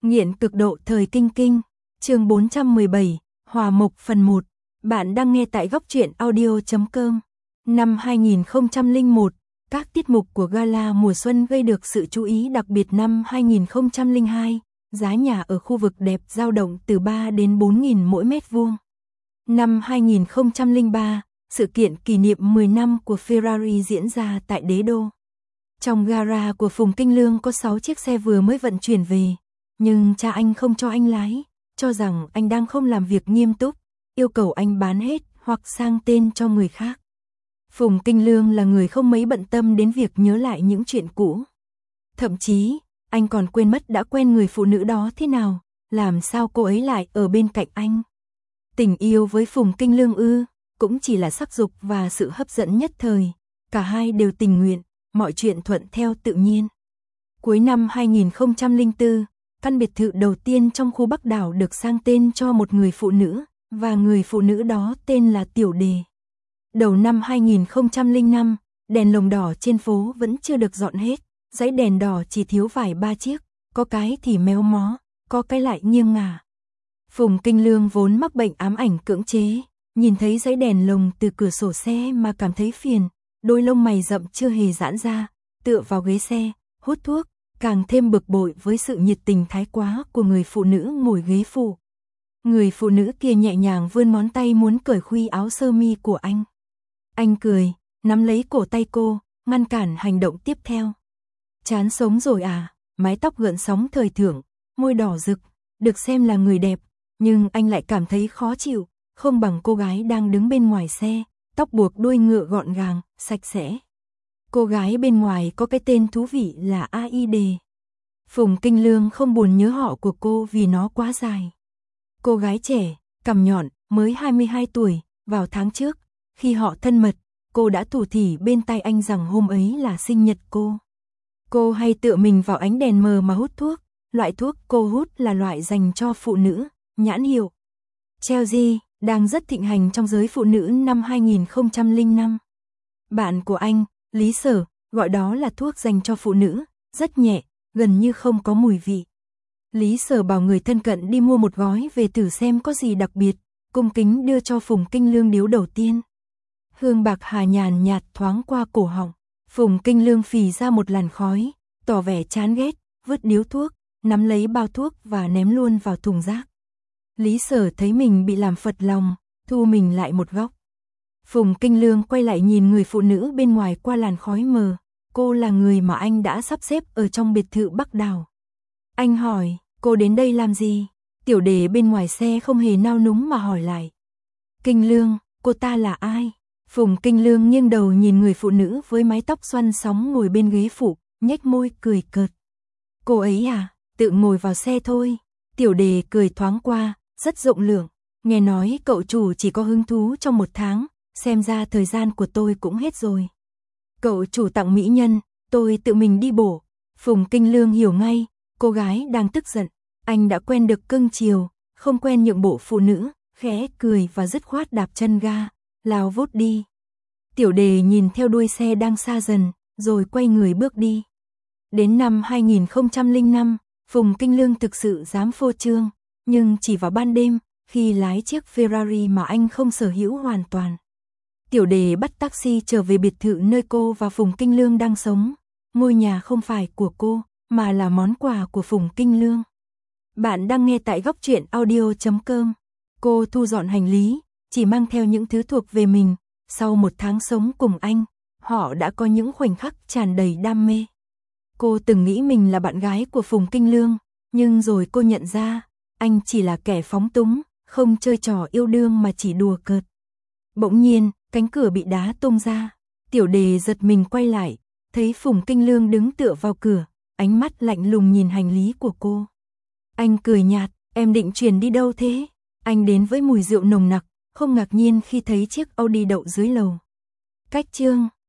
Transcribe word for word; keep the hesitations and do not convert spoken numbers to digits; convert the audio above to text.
Nghiện cực độ thời kinh kinh, chương bốn trăm mười bảy, Hòa Mộc phần một. Bạn đang nghe tại góc truyện audio chấm com. Năm hai nghìn không trăm lẻ một, các tiết mục của gala mùa xuân gây được sự chú ý đặc biệt. Năm hai nghìn không trăm lẻ hai, giá nhà ở khu vực đẹp dao động từ ba đến bốn nghìn mỗi mét vuông. Năm hai nghìn không trăm lẻ ba, sự kiện kỷ niệm mười năm của Ferrari diễn ra tại Đế Đô. Trong gara của Phùng Kinh Lương có sáu chiếc xe vừa mới vận chuyển về, nhưng cha anh không cho anh lái, cho rằng anh đang không làm việc nghiêm túc, yêu cầu anh bán hết hoặc sang tên cho người khác. Phùng Kinh Lương là người không mấy bận tâm đến việc nhớ lại những chuyện cũ. Thậm chí, anh còn quên mất đã quen người phụ nữ đó thế nào, làm sao cô ấy lại ở bên cạnh anh. Tình yêu với Phùng Kinh Lương ư, cũng chỉ là sắc dục và sự hấp dẫn nhất thời, cả hai đều tình nguyện, mọi chuyện thuận theo tự nhiên. Cuối năm hai nghìn không trăm lẻ bốn, căn biệt thự đầu tiên trong khu Bắc Đảo được sang tên cho một người phụ nữ, và người phụ nữ đó tên là Tiểu Đề. Đầu năm hai nghìn không trăm lẻ năm, đèn lồng đỏ trên phố vẫn chưa được dọn hết, dãy đèn đỏ chỉ thiếu vài ba chiếc, có cái thì méo mó, có cái lại nghiêng ngả. Phùng Kinh Lương vốn mắc bệnh ám ảnh cưỡng chế, nhìn thấy dãy đèn lồng từ cửa sổ xe mà cảm thấy phiền, đôi lông mày rậm chưa hề giãn ra, tựa vào ghế xe, hút thuốc, càng thêm bực bội với sự nhiệt tình thái quá của người phụ nữ ngồi ghế phụ. Người phụ nữ kia nhẹ nhàng vươn ngón tay muốn cởi khuy áo sơ mi của anh. Anh cười, nắm lấy cổ tay cô, ngăn cản hành động tiếp theo. Chán sống rồi à, mái tóc gợn sóng thời thượng, môi đỏ rực, được xem là người đẹp, nhưng anh lại cảm thấy khó chịu, không bằng cô gái đang đứng bên ngoài xe, tóc buộc đuôi ngựa gọn gàng, sạch sẽ. Cô gái bên ngoài có cái tên thú vị là a i đê. Phùng Kinh Lương không buồn nhớ họ của cô vì nó quá dài. Cô gái trẻ, cằm nhọn, mới hai mươi hai tuổi, vào tháng trước, khi họ thân mật, cô đã thủ thỉ bên tai anh rằng hôm ấy là sinh nhật cô. Cô hay tựa mình vào ánh đèn mờ mà hút thuốc, loại thuốc cô hút là loại dành cho phụ nữ, nhãn hiệu Chelsea, đang rất thịnh hành trong giới phụ nữ năm hai nghìn không trăm lẻ năm. Bạn của anh, Lý Sở, gọi đó là thuốc dành cho phụ nữ, rất nhẹ, gần như không có mùi vị. Lý Sở bảo người thân cận đi mua một gói về thử xem có gì đặc biệt, cung kính đưa cho Phùng Kinh Lương điếu đầu tiên. Hương bạc hà nhàn nhạt thoáng qua cổ họng, Phùng Kinh Lương phì ra một làn khói, tỏ vẻ chán ghét, vứt điếu thuốc, nắm lấy bao thuốc và ném luôn vào thùng rác. Lý Sở thấy mình bị làm phật lòng, thu mình lại một góc. Phùng Kinh Lương quay lại nhìn người phụ nữ bên ngoài qua làn khói mờ, cô là người mà anh đã sắp xếp ở trong biệt thự Bắc Đảo. Anh hỏi, cô đến đây làm gì? Tiểu Đề bên ngoài xe không hề nao núng mà hỏi lại. Kinh Lương, cô ta là ai? Phùng Kinh Lương nghiêng đầu nhìn người phụ nữ với mái tóc xoăn sóng ngồi bên ghế phụ, nhếch môi cười cợt. Cô ấy à, tự ngồi vào xe thôi. Tiểu Đề cười thoáng qua, rất rộng lượng. Nghe nói cậu chủ chỉ có hứng thú trong một tháng, xem ra thời gian của tôi cũng hết rồi. Cậu chủ tặng mỹ nhân, tôi tự mình đi bổ. Phùng Kinh Lương hiểu ngay, cô gái đang tức giận. Anh đã quen được cưng chiều, không quen nhượng bộ phụ nữ, khẽ cười và dứt khoát đạp chân ga, lao vút đi. Tiểu Đề nhìn theo đuôi xe đang xa dần, rồi quay người bước đi. Đến năm hai nghìn không trăm lẻ năm, Phùng Kinh Lương thực sự dám phô trương, nhưng chỉ vào ban đêm, khi lái chiếc Ferrari mà anh không sở hữu hoàn toàn. Tiểu Đề bắt taxi trở về biệt thự nơi cô và Phùng Kinh Lương đang sống. Ngôi nhà không phải của cô, mà là món quà của Phùng Kinh Lương. Bạn đang nghe tại góc truyện audio chấm com. Cô thu dọn hành lý, chỉ mang theo những thứ thuộc về mình. Sau một tháng sống cùng anh, họ đã có những khoảnh khắc tràn đầy đam mê. Cô từng nghĩ mình là bạn gái của Phùng Kinh Lương, nhưng rồi cô nhận ra, anh chỉ là kẻ phóng túng, không chơi trò yêu đương mà chỉ đùa cợt. Bỗng nhiên, cánh cửa bị đá tung ra, Tiểu Đề giật mình quay lại, thấy Phùng Kinh Lương đứng tựa vào cửa, ánh mắt lạnh lùng nhìn hành lý của cô. Anh cười nhạt, em định chuyển đi đâu thế? Anh đến với mùi rượu nồng nặc, không ngạc nhiên khi thấy chiếc Audi đậu dưới lầu. Cách chương